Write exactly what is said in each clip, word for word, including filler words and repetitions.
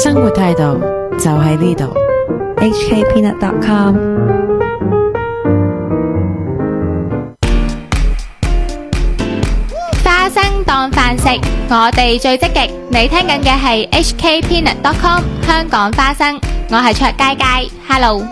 生活態度就喺呢度 H K peanut dot com。 花生當飯食，我哋最積極。你聽緊嘅係 H K peanut dot com 香港花生，我係卓佳佳 ，Hello。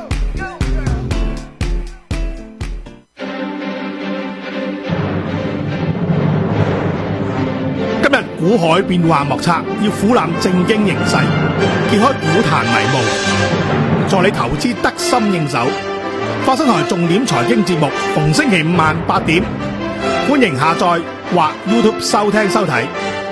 今日股海變幻莫測，要俯瞰政經形勢，揭開股壇迷霧，助你投資得心應手。花生台重點財經節目，逢星期五晚八點，歡迎下載或 YouTube 收聽收睇。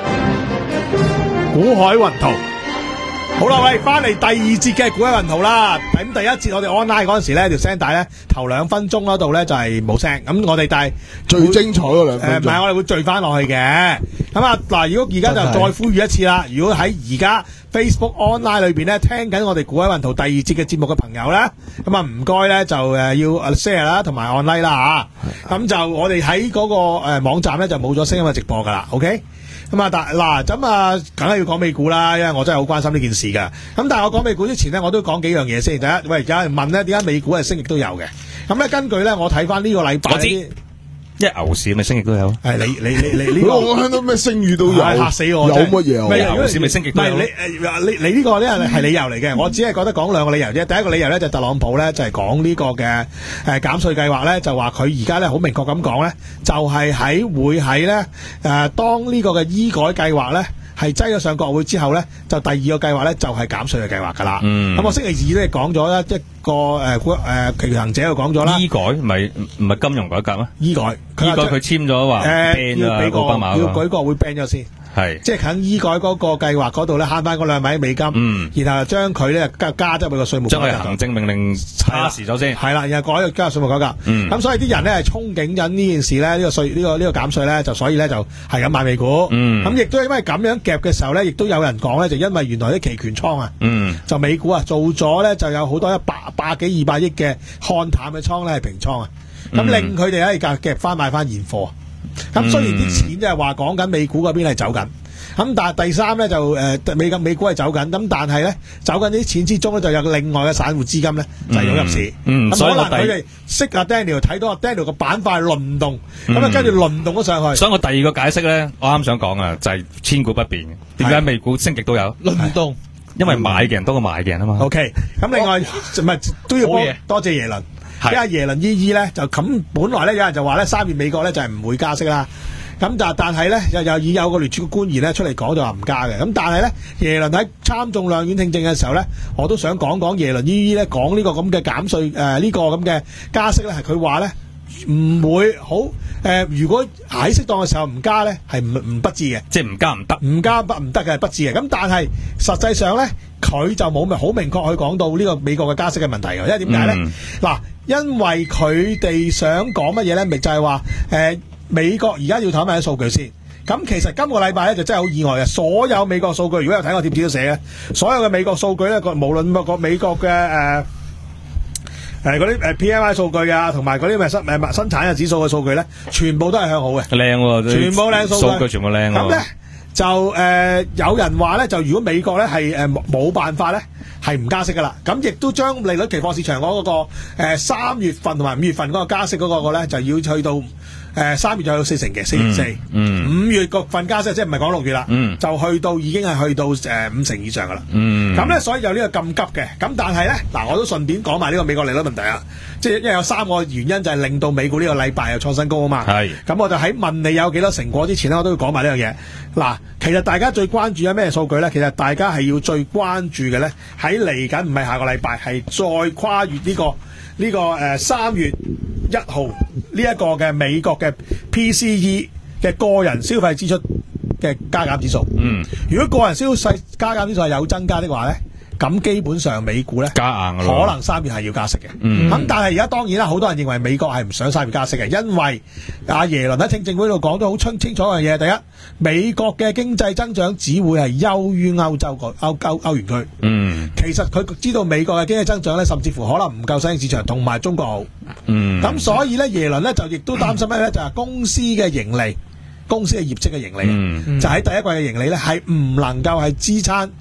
股海雲圖，好啦，喂，翻嚟第二節嘅股海雲圖啦。咁第一節我哋 online 嗰陣時咧，條聲帶咧頭兩分鐘嗰度咧就係冇聲，咁我哋但係最精彩嗰兩分鐘， 誒唔係我哋會聚翻落去嘅。咁啊嗱，如果而家就再呼籲一次啦，如果喺而家 Facebook online 裏邊咧聽緊我哋股海雲圖第二節嘅節目嘅朋友咧，咁啊唔該咧就誒要 share 啦，同埋按 like 啦嚇。咁就我哋喺嗰個誒網站咧就冇咗聲音嘅直播噶啦 ，OK？咁啊，但嗱咁啊，梗係要講美股啦，因為我真係好關心呢件事噶。咁但係我講美股之前呢，我都講幾樣嘢先。第一，喂，而家問咧，點解美股係升亦都有嘅？咁咧，根據咧，我睇翻呢個禮拜， 我知，一牛市咪升亦都有。 係你你你你呢個， 我聽到咩聲譽都有， 嚇死我！ 有乜嘢啊？ 牛市咪升亦都有。 唔係你誒，你你呢個咧係理由嚟嘅。我只係覺得講兩個理由啫。第一個理由咧就特朗普咧就係講呢個嘅誒減稅計劃咧，就話佢而家咧好明確咁講咧，就係喺會喺咧誒當呢個嘅醫改計劃咧。係擠咗上國會之後咧，就第二個計劃咧就係減稅嘅計劃㗎啦。咁、嗯、我星期二咧講咗咧一個誒誒其行者就講咗啦。 醫改唔係唔係金融改革咩？ 醫改， 醫改佢簽咗話 ban 咗奧巴馬， 要舉國會 ban 咗先。係，即係喺醫改嗰個計劃嗰度咧慳翻嗰兩萬億美金，嗯，然後將佢咧加加咗佢個稅務， 將佢行政命令差時咗先， 係啦，然後改咗加稅務改革，嗯，咁所以啲人咧係憧憬緊呢件事咧，呢、呢個稅呢、呢個呢、呢個減稅咧，就所以咧就係咁買美股，嗯，咁亦都因為咁樣夾嘅時候咧，亦都有人講咧，就因為原來啲期權倉啊，嗯，就美股啊做咗咧就有好多一百百幾二百億嘅看淡嘅倉咧係平倉啊，咁、嗯、令佢哋咧夾夾翻買翻現貨。咁雖然啲錢就係話講緊美股嗰邊係走緊，咁但係第三咧就誒美金美股係走緊，咁但係咧走緊啲錢之中咧就有另外嘅散戶資金咧就湧入市， 嗯， 咁可能佢哋識阿 Daniel 睇到阿 Daniel 個板塊輪動，咁啊跟住輪動咗上去。 所以我第二個解釋咧，我啱想講啊，就係千股不變嘅。點解美股升極都有輪動？ 因為買嘅人多過賣嘅人啊嘛。 OK， 咁另外唔係都要多謝耶倫。因為耶倫依依咧就咁，本來咧有人就話咧三月美國咧就係唔會加息啦，咁但但係咧又又已有個聯儲局官員咧出嚟講就話唔加嘅，咁但係咧耶倫喺參眾兩院聽證嘅時候咧，我都想講講耶倫依依咧講呢個咁嘅減稅誒呢個咁嘅加息咧係佢話咧唔會好誒、呃，如果喺適當嘅時候唔加咧係唔唔不智嘅， 即係唔加唔得， 唔加不唔得嘅係不智嘅，咁但係實際上咧佢就冇咪好明確去講到呢個美國嘅加息嘅問題嘅，因為點解咧嗱？嗯因為佢哋想講乜嘢咧，咪就係話誒美國而家要睇埋啲數據先。咁其實今個禮拜咧就真係好意外嘅，所有美國數據如果有睇我貼紙都寫嘅，所有嘅美國數據咧，個無論個美國嘅誒誒嗰啲誒 P M I 數據啊，同埋嗰啲咩生誒生產嘅指數嘅數據咧，全部都係向好嘅， 靚喎， 全部靚數據， 數據全部靚喎。 咁咧就誒、呃、有人話咧，就如果美國咧係誒冇辦法咧。係唔加息噶啦，咁亦都將利率期貨市場嗰、那個誒三、呃、月份同埋五月份嗰個加息嗰個咧，就要去到誒三、呃、月就有四成嘅四成四，五月個份加息即係唔係講六月啦、嗯，就去到已經係去到誒、呃、五成以上噶啦。咁、嗯、咧所以有呢個咁急嘅，咁但係咧嗱，我都順便講埋呢個美國利率問題啊，即係因為有三個原因就係令到美股呢個禮拜又創新高啊嘛。係，咁我就喺問你有幾多成果之前咧，我都要講埋呢樣嘢。嗱，其實大家最關注有咩數據咧？其實大家係要最關注嘅咧喺嚟緊唔係下個禮拜，係再跨越呢、這個呢、這個誒三、呃、月一號呢一個嘅美國嘅 P C E 嘅個人消費支出嘅加減指數。嗯，如果個人消費加減指數係有增加的話咧，咁基本上美股咧加硬可能三月係要加息嘅。嗯，咁但係而家當然啦，好多人認為美國係唔想三月加息嘅，因為阿耶倫喺聽證會度講咗好清清楚嘅嘢。第一，美國嘅經濟增長只會係優於歐洲個歐歐歐元區。嗯，其實佢知道美國嘅經濟增長咧，甚至乎可能唔夠新興市場同埋中國好。嗯，咁所以咧，耶倫咧就亦都擔心咩咧？就係公司嘅盈利、公司嘅業績嘅盈利，嗯、就喺第一季嘅盈利咧係唔能夠係支撐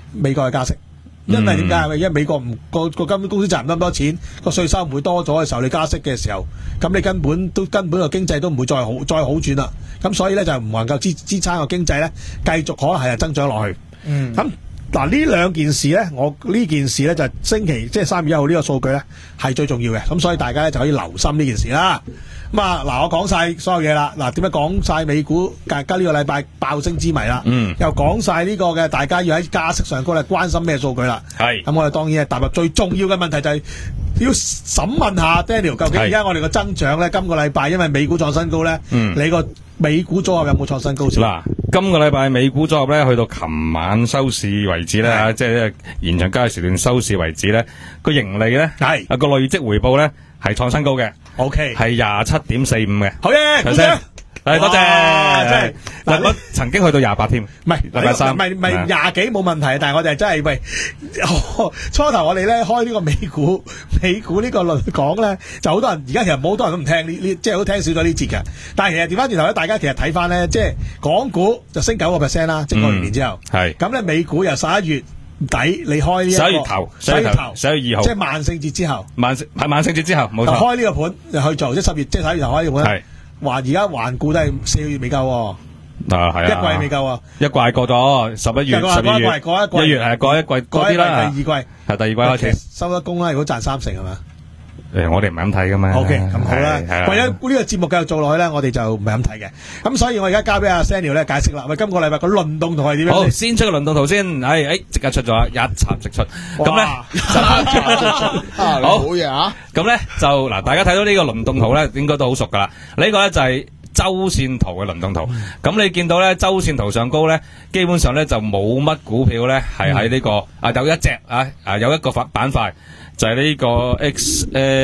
美國嘅加息。因為點解？因為美國唔個個金公司賺唔咁多錢，個稅收唔會多咗嘅時候，你加息嘅時候，咁你根本都根本個經濟都唔會再好再好轉啦。咁所以咧就唔能夠支支撐個經濟咧，繼續可能係增長落去。嗯，咁嗱呢兩件事咧，我呢件事咧就星期即係三月一號呢個數據咧係最重要嘅。咁所以大家咧就可以留心呢件事啦。咁啊嗱，我講晒所有嘢啦。嗱，點解講晒美股加加呢個禮拜爆升之謎啦？嗯，又講晒呢個嘅大家要喺加息上高咧關心咩數據啦？係。咁我哋當然係踏入最重要嘅問題就係要審問下 Daniel， 究竟而家我哋個增長咧，今個禮拜因為美股創新高咧，嗯，你個美股組合有冇創新高先？ 嗱，今個禮拜美股組合咧，去到琴晚收市為止咧，嚇，即係延長交易時段收市為止咧，個盈利咧係啊個累積回報咧係創新高嘅。O K， 係廿七點四五嘅， 好嘢， 頭先，係多謝，即係嗱，我曾經去到廿八添， 唔係禮拜三， 唔係唔係廿幾冇問題，但係我哋真係喂，初頭我哋咧開呢個美股美股呢個論講咧，就好多人而家其實冇好多人都唔聽呢呢，即係好聽少咗呢節嘅。但係其實調翻轉頭咧，大家其實睇翻咧，即係港股就升九個 percent 啦，即係過完年之後，係咁咧，美股由十一月底你開呢一個十一月頭，十一月頭，十一月二號， 即係萬聖節之後， 萬聖係萬聖節之後，冇錯。 開呢個盤去做，即係十月，即係十一月頭開呢個盤。係話而家環顧都係四個月未夠，啊係啊，一季未夠啊， 一季過咗，十一月、十二月、 過一季， 一月係過一季，過啲啦。 第二季係第二季開始收得工啦，如果賺三成係嘛？ 誒，我哋唔係咁睇噶嘛。 O K，咁好啦。為咗呢個節目繼續做落去咧，我哋就唔係咁睇嘅。咁所以我而家交俾阿 Daniel 咧解釋啦。喂，今個禮拜個輪動圖係點樣？ 好，先出個輪動圖先。誒誒，即刻出咗，一插即出。咁咧， 好嘢啊！ 咁咧就嗱，大家睇到呢個輪動圖咧，應該都好熟噶啦。呢個咧就係周線圖嘅輪動圖。咁你見到咧，周線圖上高咧，基本上咧就冇乜股票咧係喺呢個啊，有一隻啊啊有一個板板塊。就係呢個 X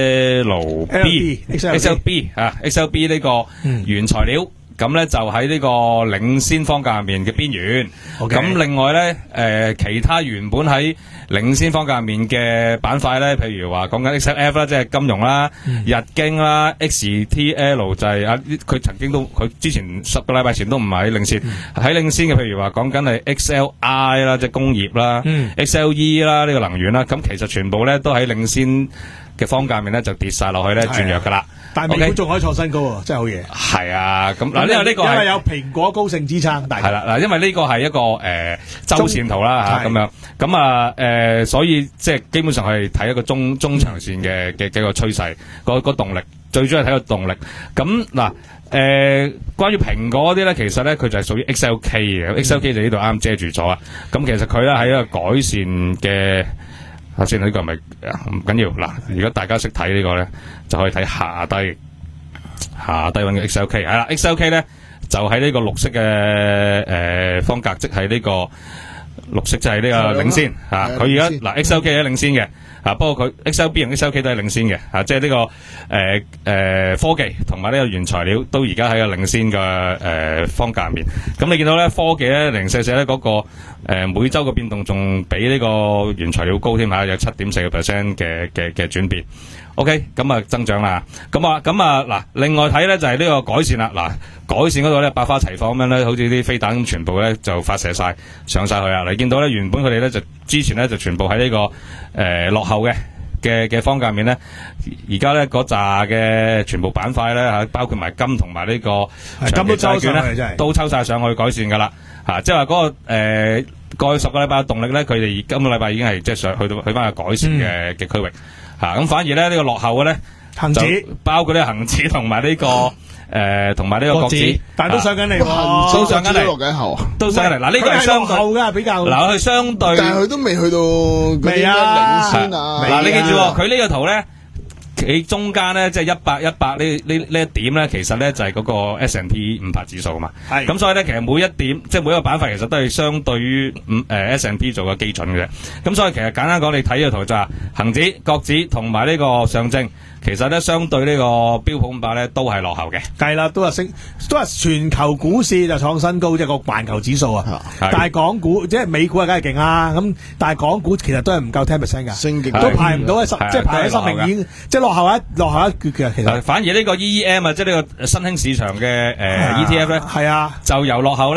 L B、X L B 啊 ，X L B 呢個原材料，咁咧就喺呢個領先方價入面嘅邊緣。咁另外咧，誒其他原本喺領先方價入面嘅板塊咧，譬如話講緊 X L F 啦，即係金融啦、日經啦 ，X T L 就係啊，佢曾經都佢之前十個禮拜前都唔係喺領先，喺領先嘅譬如話講緊係 X L I 啦，即係工業啦 ，X L E 啦呢個能源啦，咁其實全部咧都喺領先嘅方價面咧就跌晒落去咧轉弱噶啦。 但係美股仲可以創新高喎，真係好嘢。 係啊，咁嗱，因為呢個因為有蘋果高盛支撐， 係啦嗱，因為呢個係一個誒周線圖啦嚇，咁樣咁啊誒，所以即係基本上係睇一個中中長線嘅嘅幾個趨勢，個個動力最主要係睇個動力。咁嗱誒，關於蘋果嗰啲咧，其實咧佢就係屬於 X L K 嘅，X L K 就呢度啱遮住咗啊。咁其實佢咧係一個改善嘅。頭先呢個係咪唔緊要嗱？如果大家識睇呢個咧，就可以睇下低下低揾嘅 X L K 係啦 ，X L K 咧就喺呢個綠色嘅誒方格，即係呢個綠色就係呢個領先嚇。佢而家嗱 X L K 係領先嘅嚇，不過佢 X L B 同 X L K 都係領先嘅嚇，即係呢個誒誒科技同埋呢個原材料都而家喺個領先嘅誒方格入面。咁你見到咧科技咧零四四咧嗰個。誒每週嘅變動仲比呢個原材料高添嚇，有七點四個 percent 嘅嘅嘅轉變。OK，咁啊增長啦。咁啊咁啊嗱，另外睇咧就係呢個改善啦。嗱，改善嗰度咧百花齊放咁樣咧，好似啲飛彈咁，全部咧就發射晒上晒去啊！你見到咧原本佢哋咧就之前咧就全部喺呢個誒落後嘅嘅嘅方價面咧，而家咧嗰扎嘅全部板塊咧嚇，包括埋金同埋呢個長期債券咧，都抽晒上去改善㗎啦。嚇，即係話嗰個誒、呃、過去十個禮拜嘅動力咧，佢哋今個禮拜已經係即係上去到去翻個改善嘅嘅區域嚇，咁、啊、反而咧呢、這個落後嘅咧， 恒指包括呢個恒指同埋呢個誒同埋呢個國指， 但係都上緊嚟喎， 都上緊嚟， 落緊後， 都上緊嚟。嗱呢個係相對後嘅比較， 嗱佢相對， 但係佢都未去到未啊， 領先啊。 嗱你記住，佢呢個圖咧。喺中間咧，即係一百一百呢呢呢一點咧，其實咧就係、是、嗰個 S and P 五百指數啊嘛。係。咁所以咧，其實每一點，即係每一個板塊，其實都係相對於五誒 S and P 做個基準嘅。咁所以其實簡單講，你睇呢個圖就係恒指、國指同埋呢個上證，其實咧相對呢個標普五百咧都係落後嘅。係啦，都係升，都係全球股市就創新高，即係個環球指數啊。但係港股即係美股啊，梗係勁啦。咁但係港股其實都係唔夠 ten percent 㗎，升極都排唔到喺十，即係排喺十名已經即係落後一落後一橛嘅。其實反而呢個 E E M 啊，即係呢個新興市場嘅誒 E T F 咧， 係啊， 就由落後咧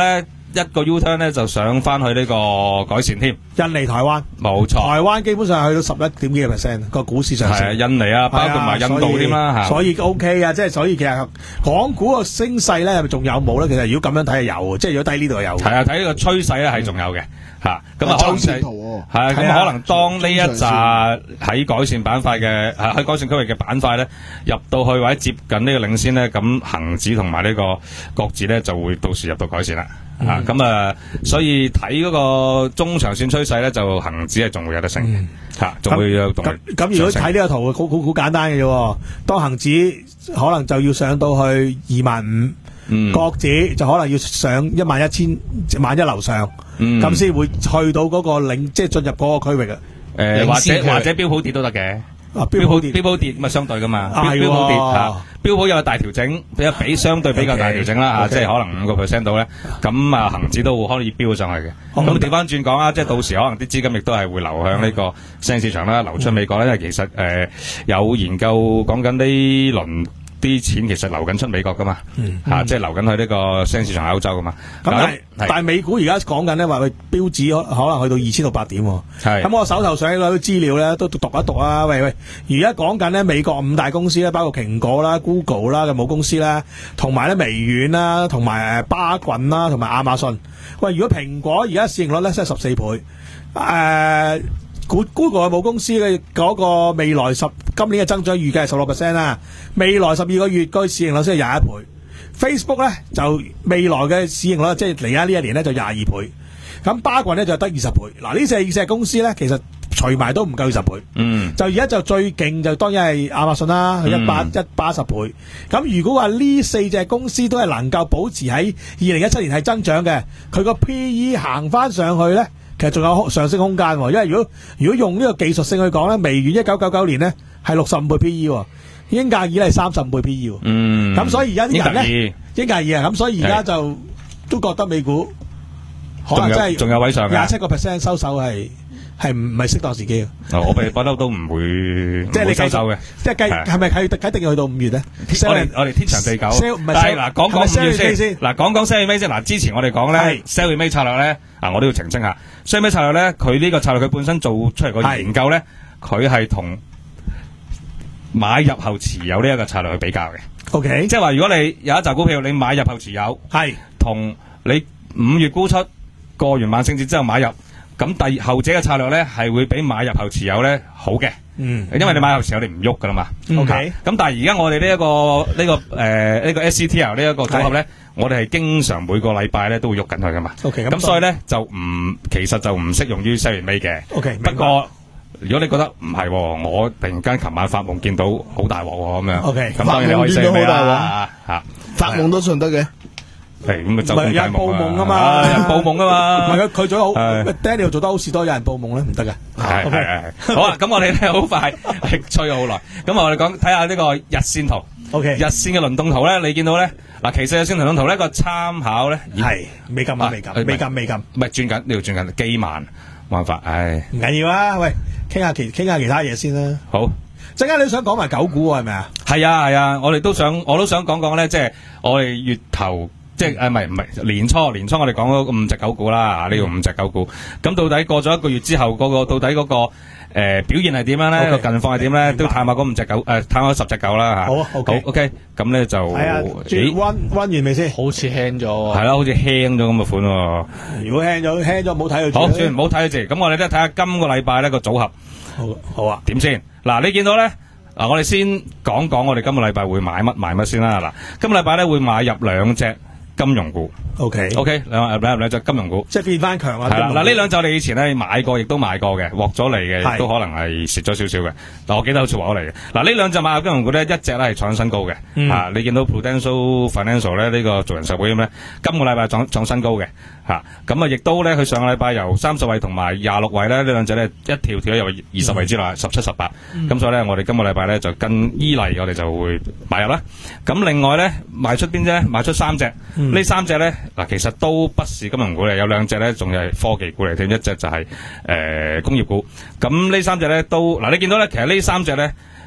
一個 U turn 咧就上翻去呢個改善添。 印尼、台灣， 冇錯， 台灣基本上去到十一點幾個 percent 個股市上升。 係啊，印尼啊，包括埋印度添啦嚇。 所以 OK 啊，即係所以其實港股個升勢咧，係咪仲有冇咧？其實如果咁樣睇係有，即係如果低呢度係有。 係啊，睇呢個趨勢咧係仲有嘅嚇。咁啊，可能係係啊，咁可能當呢一紮喺改善板塊嘅喺改善區域嘅板塊咧入到去或者接近呢個領先咧，咁恆指同埋呢個國指咧就會到時入到改善啦。啊，咁啊，所以睇嗰個中長線趨勢咧，就恒指係仲會有得升，吓，仲會有動力。 咁咁如果睇呢個圖，好好好簡單嘅啫。當恒指可能就要上到去二萬五，國指就可能要上一萬一千萬一樓上，咁先會去到嗰個領，即係進入嗰個區域啊。 誒，或者或者標普跌都得嘅。啊，標普跌，標普跌咁啊，相對噶嘛，標標普跌吓，標普有大調整，比較比相對比較大調整啦吓，即係可能五個 percent 到咧，咁啊恒指都會可以飆上去嘅。咁調翻轉講啊，即係到時可能啲資金亦都係會流向呢個新興市場啦，流出美國咧，因為其實誒有研究講緊呢輪。啲錢其實流緊出美國噶嘛，嚇，即係流緊去呢個新興市場歐洲噶嘛。 咁但係但係美股而家講緊咧話佢標指可可能去到二千六百點。係咁我手頭上嗰啲資料咧都讀一讀啊。喂喂，而家講緊咧美國五大公司咧，包括蘋果啦、Google 啦嘅母公司啦，同埋咧微軟啦，同埋誒巴郡啦，同埋亞馬遜。喂，如果蘋果而家市盈率咧即係十四倍，誒。Google 嘅母公司嘅嗰個未來十今年嘅增長預計係十六 percent 啦，未來十二個月個市盈率先係廿一倍。Facebook 咧就未來嘅市盈率即係嚟緊呢一年咧就廿二倍，咁巴郡咧就得二十倍。嗱呢四隻公司咧其實除埋都唔夠二十倍，嗯，就而家就最勁就當然係亞馬遜啦，一百一百一十倍。咁如果話呢四隻公司都係能夠保持喺二零一七年係增長嘅，佢個 P E 行翻上去咧。其實仲有上升空間，因為如果如果用呢個技術性去講咧，微軟一九九九年咧係六十五倍 P E， 英格爾係三十五倍 P E， 嗯，咁所以而家啲人咧，英格爾啊，咁所以而家就都覺得美股可能真係仲有位上嘅廿七個 percent 收手係係唔係適當時機？ 我哋不嬲都唔會即係你收手嘅， 即係計係咪係一定要去到五月咧？ 我哋我哋天長地久，但係嗱講講五月先，嗱講講 sell 尾先，嗱之前我哋講咧 sell 尾策略咧，啊我都要澄清下。sell 尾策略咧，佢呢個策略佢本身做出嚟個研究咧，佢係同買入後持有呢一個策略去比較嘅。O K， 即係話如果你有一隻股票，你買入後持有，係同你五月沽出過完萬聖節之後買入，咁第後者嘅策略咧係會比買入後持有咧好嘅。嗯，因為你買後持有你唔喐噶啦嘛。O K，咁但係而家我哋呢一個呢、這個誒呢、呃這個 S C T L 呢一個組合咧，我哋係經常每個禮拜咧都會喐緊佢噶嘛。O K，咁所以咧就唔其實就唔適用於 sell 完尾嘅。O K， 不過如果你覺得唔係，我突然間琴晚發夢見到好大鑊咁樣。O K，咁當然你可以 sell 尾啦。吓， 發夢都信得嘅。 係咁啊，就有人報夢啊嘛， 有人報夢啊嘛。 唔係佢佢做得好 ，Daniel 做得好事多，有人報夢咧唔得嘅。 係係係。好啊，咁我哋咧好快吹咗好耐。咁我哋講睇下呢個日線圖。O K， 日線嘅輪動圖咧，你見到咧嗱，其實日線輪動圖咧個參考咧係未撳啊，未撳，未撳，未撳，唔係轉緊呢度轉緊機慢，冇辦法，唉， 唔緊要啊。喂，傾下其傾下其他嘢先啦。 好。 陣間你想講埋九股係咪啊？ 係啊係啊，我哋都想我都想講講咧，即係我哋月頭。即係誒，唔係唔係年初年初我哋講咗五隻九股啦，呢個五隻九股，咁到底過咗一個月之後，嗰個到底嗰個誒表現係點樣咧？個近況係點咧？都探下嗰五隻九誒，探下十隻九啦吓。好啊，好 OK，咁咧就係啊，轉溫溫完未先？ 好似輕咗， 係啦，好似輕咗咁嘅款喎。 如果輕咗輕咗，唔好睇佢住。 好，算唔好睇佢住。咁我哋咧睇下今個禮拜呢個組合。 好，好啊。 點先？嗱，你見到咧？嗱，我哋先講講我哋今個禮拜會買乜買乜先啦。嗱，今個禮拜咧會買入兩隻金融股 ，OK OK，兩兩兩隻金融股， 即係變翻強啊！ 係啦，嗱呢兩隻我哋以前咧買過，亦都買過嘅，獲咗嚟嘅，亦都可能係蝕咗少少嘅。但我記得好似獲咗嚟嘅。嗱呢兩隻買入金融股咧，一隻咧係創新高嘅，嗯、啊你見到 Prudential Financial 咧呢個做人壽保險咧，今個禮拜創創新高嘅，嚇咁啊亦都咧佢上個禮拜由三十位同埋廿六位咧呢兩隻咧一跳跳咗入二十位之內，十七十八，咁所以咧我哋今個禮拜咧就跟依例我哋就會買入啦。咁另外咧賣出邊啫？賣出三隻。嗯、呢三隻咧嗱，其實都不是金融股嚟，有兩隻咧仲係科技股嚟添，一隻就係、是、誒、呃、工業股。咁呢三隻咧都嗱，你見到咧，其實呢三隻咧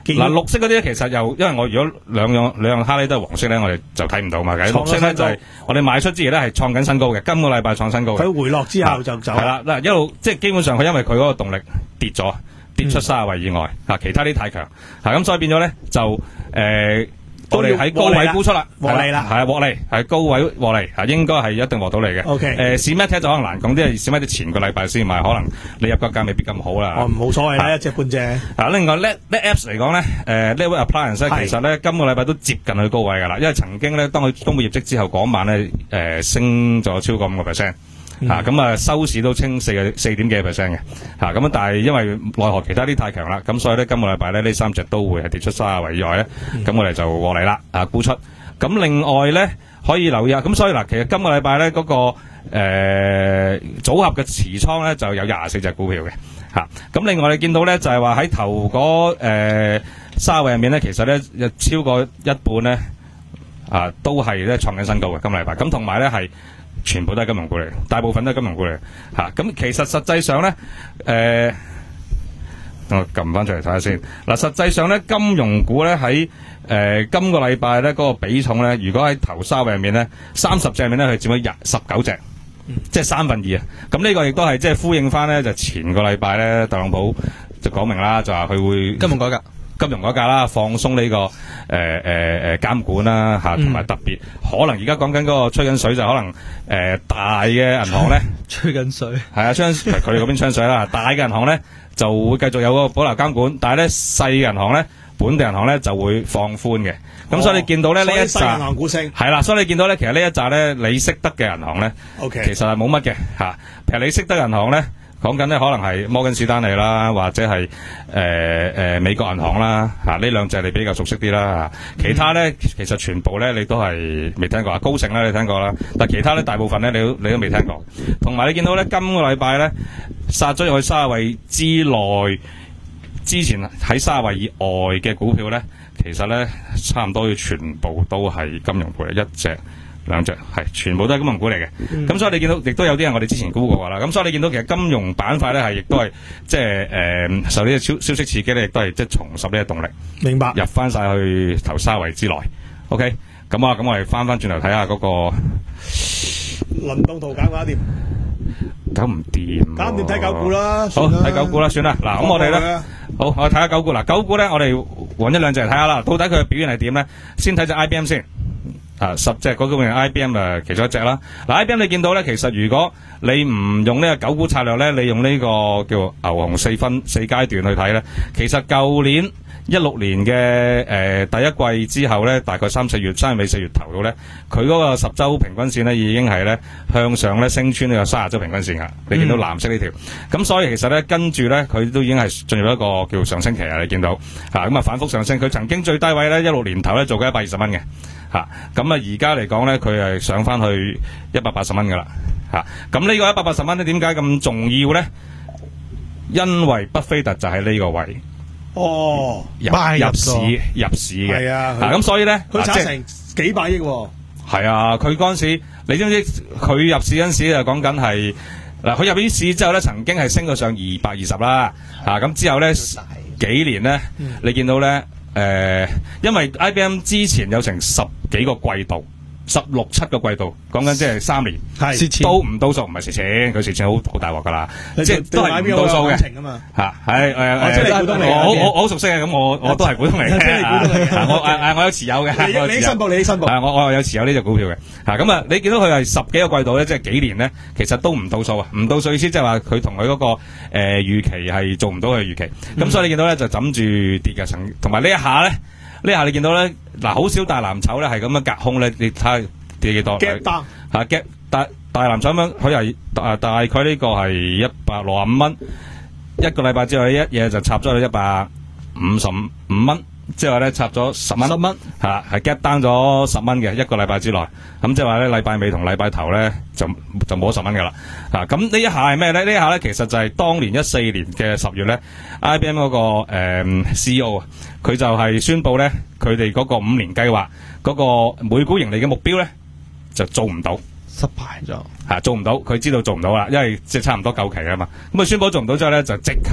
嗱，綠色嗰啲咧，其實又因為我如果兩樣兩樣哈利都係黃色咧，我哋就睇唔到嘛。綠色咧就係我哋賣出之前咧係創緊新高嘅，今個禮拜創新高嘅。 佢回落之後就走。 係啦，嗱一路即係基本上佢因為佢嗰個動力跌咗，跌出三十位以外，啊其他啲太強，啊咁所以變咗咧就誒。我哋喺高位沽出啦， 獲利啦， 係啊獲利，係高位獲利，啊應該係一定獲到利嘅。 O K， 誒市咩踢就可能難講啲，市咩踢前個禮拜先買，可能你入個價未必咁好啦。 哦，冇所謂啦，一隻半隻。 啊，另外 Net Net Apps 嚟講咧，誒 Network Appliance 咧，其實咧今個禮拜都接近去高位㗎啦，因為曾經咧當佢公布業績之後嗰晚咧，誒升咗超過五個 percent。嚇咁啊收市都清四個四點幾 percent 嘅嚇咁啊，但係因為奈何其他啲太強啦，咁所以咧今個禮拜咧呢三隻都會係跌出三十位以外咧，咁、嗯、我哋就獲利啦啊沽出。咁另外咧可以留意啊，咁所以嗱，其實今個禮拜咧嗰個誒、呃、組合嘅持倉咧就有廿四隻股票嘅嚇。咁、啊、另外你見到咧就係話喺頭嗰誒三十位入面咧，其實咧有超過一半咧啊都係咧創緊新高嘅今個禮拜。咁同埋咧係。全部都係金融股嚟，大部分都係金融股嚟嚇。咁、啊、其實實際上咧，誒、呃，我撳翻出嚟睇下先。嗱，實際上咧，金融股咧喺誒今個禮拜咧嗰個比重咧，如果喺頭三位入面咧，三十隻入面咧，佢佔咗廿十九隻，嗯、即係三分二啊。咁呢個亦都係即係呼應翻咧，就前個禮拜咧，特朗普就講明啦，就話佢會金融改革。金融改革啦，放鬆呢、這個誒誒誒監管啦嚇，同、啊、埋特別、嗯、可能而家講緊嗰個吹緊水就可能誒、呃、大嘅銀行咧， 吹緊水係啊，吹佢哋嗰邊吹水啦。大嘅銀行咧就會繼續有個保留監管，但係咧細嘅銀行咧，本地銀行咧就會放寬嘅。咁、哦、所以你見到咧呢一紮銀行股升係啦，所以你見到咧其實呢一紮咧你識得嘅銀行咧，OK，其實係冇乜嘅嚇。譬如你識得銀行咧。講緊咧，可能係摩根士丹利啦，或者係誒誒美國銀行啦，嚇呢兩隻你比較熟悉啲啦嚇。其他咧其實全部咧你都係未聽過啊，高盛咧你聽過啦，但係其他咧大部分咧你都你都未聽過。同埋你見到咧今個禮拜咧殺咗入去三十位之內，之前喺三十位以外嘅股票咧，其實咧差唔多要全部都係金融股，一隻。兩隻係全部都係金融股嚟嘅，咁、嗯、所以你見到亦都有啲人我哋之前估過啦，咁所以你見到其實金融板塊咧係亦都係即係誒受呢個消消息刺激咧，亦都係即係重拾呢個動力，明白入翻晒去頭三位之內。OK，咁啊，咁我哋翻翻轉頭睇下嗰個輪動圖搞唔搞掂？ 搞唔掂， 搞唔掂睇九股啦。 好睇九股啦，算啦。嗱，咁我哋咧，好我睇下九股。嗱，九股咧，我哋揾一兩隻嚟睇下啦，到底佢嘅表現係點咧？先睇隻 I B M 先。啊，十隻嗰個嘅 I B M 誒其中一隻啦。嗱 I B M 你見到咧，其實如果你唔用呢個九股策略咧，你用呢個叫牛熊四分四階段去睇咧，其實舊年一六年嘅誒、呃、第一季之後咧，大概三四月、三月尾四月頭到咧，佢嗰個十週平均線咧已經係咧向上咧升穿呢個三十週平均線噶。你見到藍色呢條，咁、嗯、所以其實咧跟住咧佢都已經係進入一個叫上升期啊！你見到嚇咁啊反覆上升，佢曾經最低位咧一六年頭咧做緊一百二十蚊嘅。吓咁啊！而家嚟講咧，佢係上翻去一百八十蚊噶啦。吓咁呢個一百八十蚊咧，點解咁重要咧？因為巴菲特就喺呢個位哦，入入市入市嘅係啊。咁、啊、所以咧， 佢炒成幾百億喎。 係啊，佢嗰陣時，你知唔知佢入市嗰陣時就講緊係嗱，佢入咗市之後咧，曾經係升到上二百二十啦。吓咁、啊、之後咧幾年咧，嗯、你見到咧。誒、呃，因為 I B M 之前有成十幾個季度，十六七個季度，講緊即係三年，係都唔到數，唔係蝕錢，佢蝕錢好好大鑊噶啦，即係都係唔到數嘅，吓係誒誒， 即係股東嚟， 我我我好熟悉嘅，咁我我都係股東嚟嘅，我誒誒我有持有嘅， 你你申報你申報， 我我有持有呢隻股票嘅，吓咁啊，你見到佢係十幾個季度咧，即係幾年咧，其實都唔到數啊，唔到數意思即係話佢同佢嗰個誒預期係做唔到佢預期，咁所以你見到咧就枕住跌嘅，同埋呢一下咧。呢下你見到咧，嗱好少大藍籌咧係咁樣隔空咧，你睇下跌幾多？夾單嚇夾大大藍籌咁樣，佢係大大概呢個係一百六十五蚊，一個禮拜之後一嘢就插咗去一百五十五蚊，之後咧插咗十蚊，十蚊嚇係夾單咗十蚊嘅一個禮拜之內，咁即係話咧禮拜尾同禮拜頭咧就就冇十蚊噶啦嚇。咁呢一下係咩咧？呢一下咧其實就係當年一四年嘅十月咧 ，I B M 嗰、那個、呃、C E O 啊。佢就係宣布咧，佢哋嗰個五年計劃嗰個每股盈利嘅目標咧，就做唔到， 失敗咗嚇， 做唔到。佢知道做唔到啦，因為即係差唔多夠期啊嘛。咁佢宣布做唔到之後咧，就即刻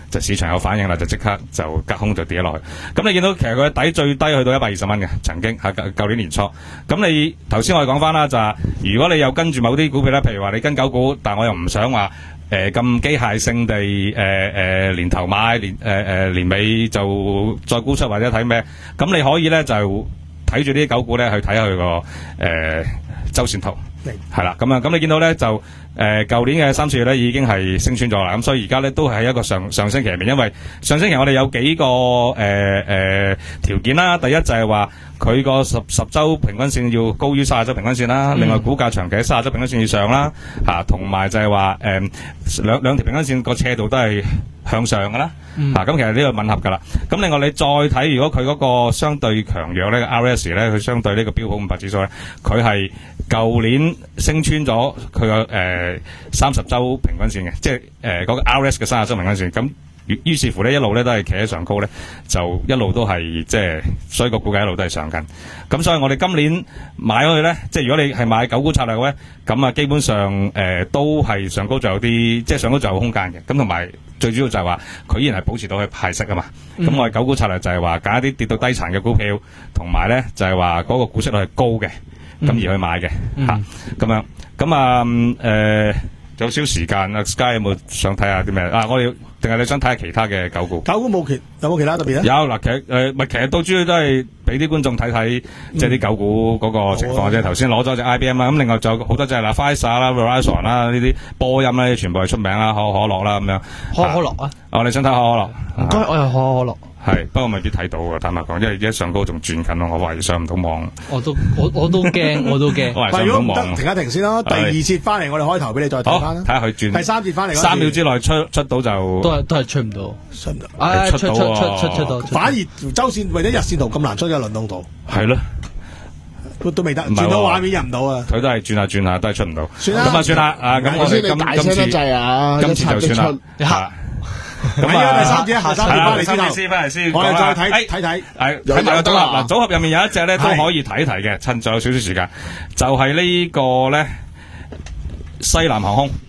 就市場有反應啦，就即刻就隔空就跌落去。咁你見到其實佢底最低去到一百二十蚊嘅，曾經喺舊舊年年初。咁你頭先我哋講翻啦，就係如果你有跟住某啲股票咧，譬如話你跟狗股，但我又唔想話誒咁機械性地誒誒、呃、年頭買年誒誒、呃、年尾就再沽出或者睇咩，咁你可以咧就睇住呢啲狗股咧去睇下佢個誒周線圖。係啦，咁啊，咁你見到咧就誒，舊、呃、年嘅三四月咧已經係升穿咗啦，咁所以而家咧都係一個上上升期入面，因為上升期我哋有幾個誒誒條件啦，第一就係話佢個十十周平均線要高於卅周平均線啦，嗯、另外股價長期喺卅周平均線以上啦，吓、啊，同埋就係話誒兩兩條平均線個斜度都係向上噶啦，吓、嗯，咁、啊、其實呢個吻合噶啦。咁另外你再睇，如果佢嗰個相對強弱咧 ，R S 咧，佢相對呢個標普五百指數咧，佢係舊年升穿咗佢個誒三十周平均線嘅，即係誒嗰個 R S 嘅三十周平均線。咁於於是乎咧，一路咧都係企喺上高咧，就一路都係即係，所以個股價一路都係上緊。咁所以我哋今年買咗去咧，即係如果你係買狗股策略咧，咁啊基本上誒、呃、都係上高就有啲，即係上高就有空間嘅。咁同埋最主要就係話佢依然係保持到佢派息啊嘛。咁、嗯、我哋狗股策略就係話揀一啲跌到低殘嘅股票，同埋咧就係話嗰個股息率係高嘅，咁、嗯、而去買嘅嚇咁樣。咁啊誒有少時間啊 ，Sky 有冇想睇下啲咩啊？我哋定係你想睇下其他嘅狗股？狗股冇其有冇其他特別咧？有嗱，其實誒，咪、呃、其實都主要都係俾啲觀眾睇睇，即係啲狗股嗰個情況啫。頭先攞咗隻 I B M 啦，咁另外仲有好多隻啦 Pfizer 啦、Verizon 啦呢啲波音咧，全部係出名啦，可可樂啦咁樣。可可樂啊！哦，你想睇可可樂？唔該，我又可可樂。係，不過未必睇到嘅，坦白講，因為而家上高仲轉緊咯，我懷疑上唔到網。我都我我都驚，我都驚。我如果唔得，停一停先咯。第二節翻嚟，我哋開頭俾你再睇翻啦。睇下佢轉。第三節翻嚟，三秒之內出出到就都係都係出唔到，出唔到。唉，出出出出出到。反而周線或者日線圖咁難出嘅輪動圖。係咯，都都未得，轉到畫面入唔到啊。佢都係轉下轉下，都係出唔到。算啦，咁啊算啦，啊咁我哋今今次今次就算啦。咁啊，第三節下三節翻嚟之後，翻嚟先，我哋再睇睇睇，係睇埋個組合。嗱，組合入面有一隻咧都可以睇一睇嘅，趁仲有少少時間，就係呢個咧西南航空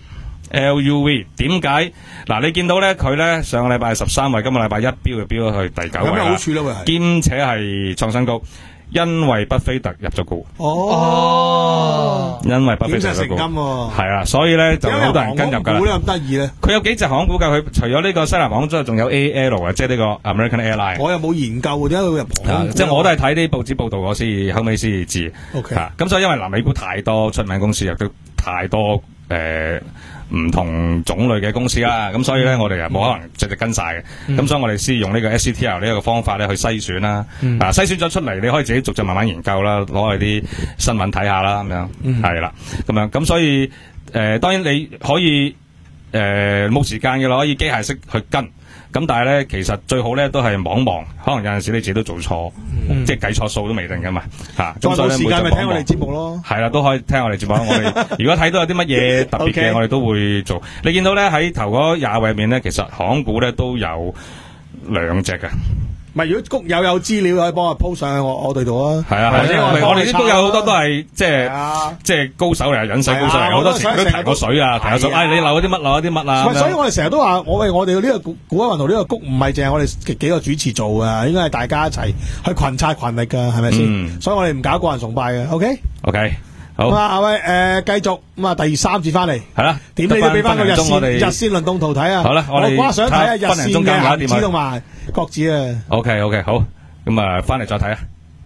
L U V。點解？嗱，你見到咧佢咧上個禮拜係十三位，今個禮拜一飆就飆咗去第九位啦。有咩好處咧？兼且係創新高。因為巴菲特入咗股，哦，因為巴菲特入咗股，係啦，所以咧就好多人跟入噶啦。咁得意咧？佢有幾隻航空股噶？佢除咗呢個西南航空之外，仲有 A L 啊，即係呢個 American Airline。我又冇研究，點解佢會入航空股？即係我都係睇啲報紙報道，我先後尾先至知。OK，咁所以因為南美股太多出名公司，亦都太多誒。唔同種類嘅公司啦，咁所以咧我哋又冇可能隻隻跟晒嘅，咁、嗯、所以我哋先用呢個 S C T L 呢一個方法咧去篩選啦，嗯、啊篩選咗出嚟，你可以自己逐隻慢慢研究啦，攞去啲新聞睇下啦，咁樣係啦，咁樣咁所以誒、呃、當然你可以誒冇、呃、時間嘅啦，可以機械式去跟。咁但係咧，其實最好咧都係望望，可能有陣時你自己都做錯，嗯、即係計錯數都未定噶嘛嚇。再冇時間咪聽我哋節目咯。係啦，都可以聽我哋節目。我哋如果睇到有啲乜嘢特別嘅， Okay. 我哋都會做。你見到咧喺頭嗰廿位入面咧，其實航空股咧都有兩隻嘅。唔係，如果谷友有資料可以幫我 po 上去我我哋度啊。係啊，係啊，我哋啲谷友好多都係即係即係高手嚟，引水高手嚟，好多時都提過水啊，提下水。哎，你漏咗啲乜？漏咗啲乜啊？所以我哋成日都話，我哋我哋呢個股股海運動呢個谷唔係淨係我哋幾個主持做㗎，應該係大家一齊去群策群力㗎，係咪先？所以我哋唔搞個人崇拜嘅。OK，OK，好啊，阿威誒，繼續咁啊，第三節翻嚟係啦，點你都俾翻個日線日線輪動圖睇啊。好啦，我哋想睇下日線嘅恆指同埋國指啊。OK OK 好，咁啊翻嚟再睇啊。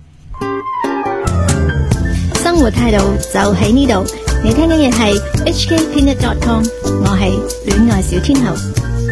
生活態度就喺呢度，你聽緊嘅係 H K Peanut dot com， 我係戀愛小天后。